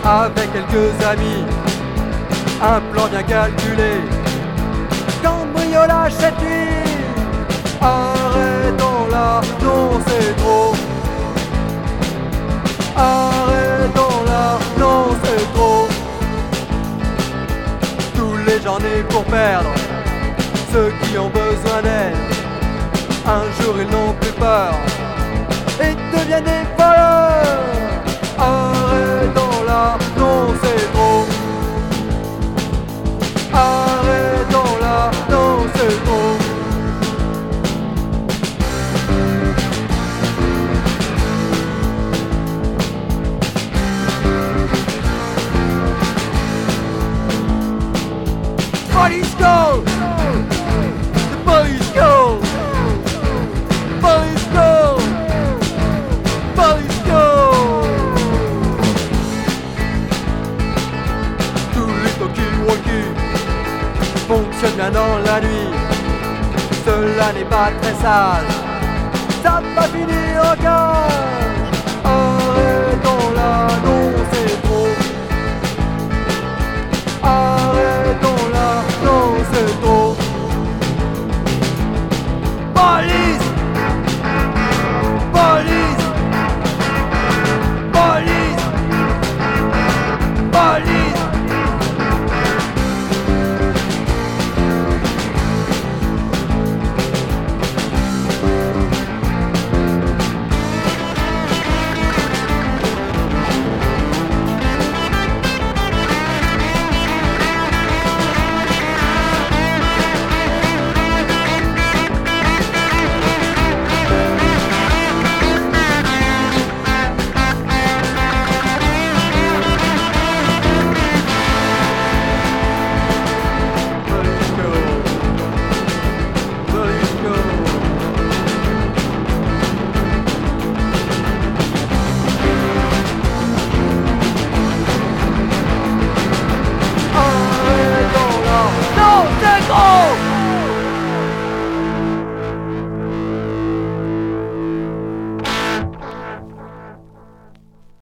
avec quelques amis, un plan bien calculé. Cambriolage cette nuit, arrêtons là, non c'est trop. Arrêtons là, non c'est trop. Tous les gens nés pour perdre, ceux qui ont besoin d'aide, un jour ils n'ont plus peur et deviennent des voleurs. Arrêtons là, non c'est trop. Arrêtons là, non c'est trop. Police go! The police go! Police go! Police go! Tous les talkie-walkie fonctionnent bien dans la nuit. Cela n'est pas très sage. Ça va finir en cas.